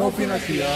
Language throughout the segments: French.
no financia.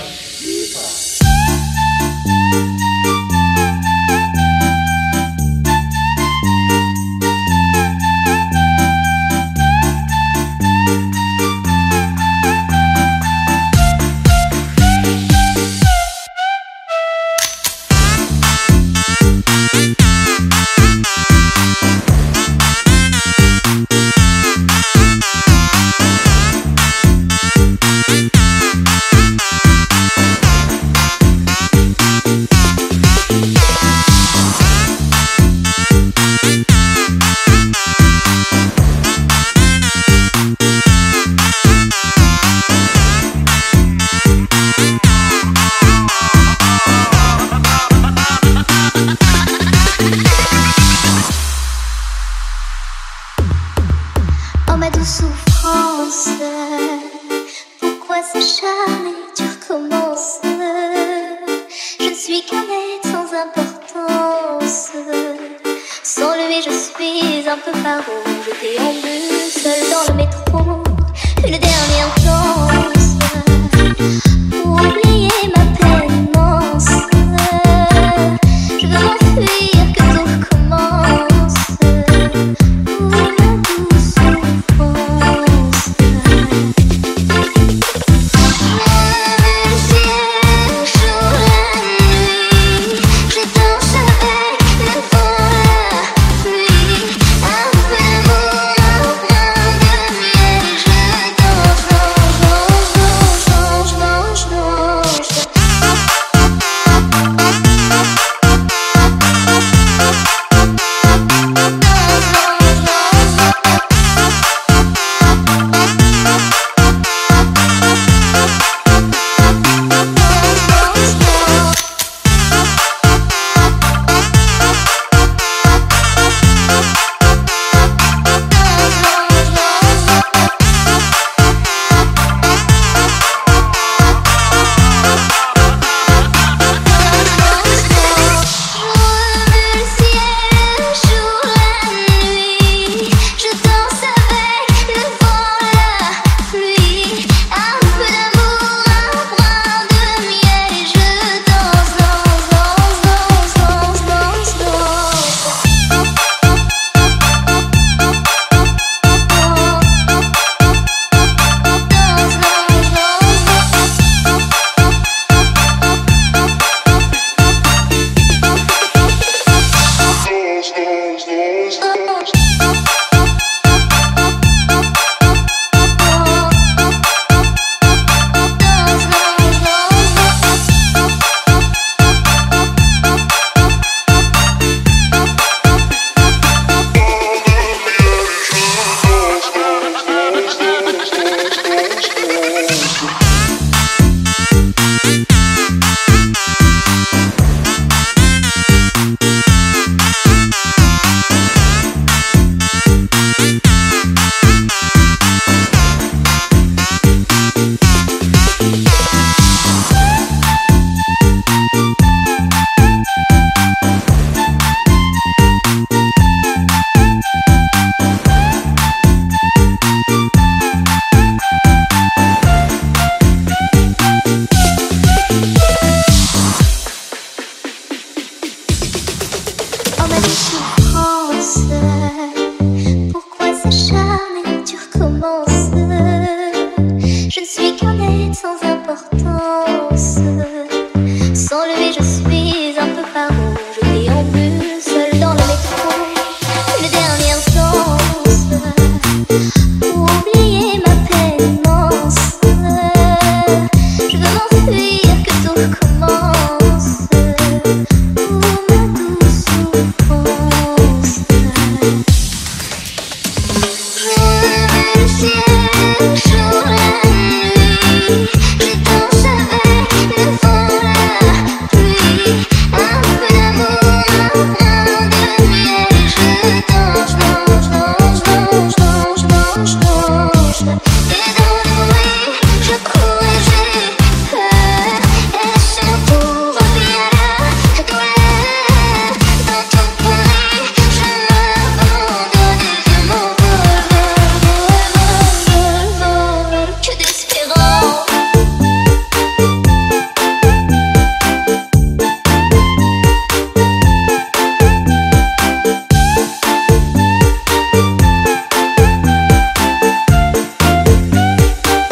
Oh ma douce souffrance, pourquoi s'acharner, tu recommences? Je ne suis qu'un être sans importance. Sans lui je suis un peu paro. Je déambule seul dans le métro, une dernière danse pour oublier ma peine immense. Je veux m'enfuir, que tout recommence. Oh ma douce souffrance. Le ciel, jour et nuit, je danse avec le vent, la pluie. Un peu d'amour, un brin de miel, je danse dans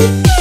nuit.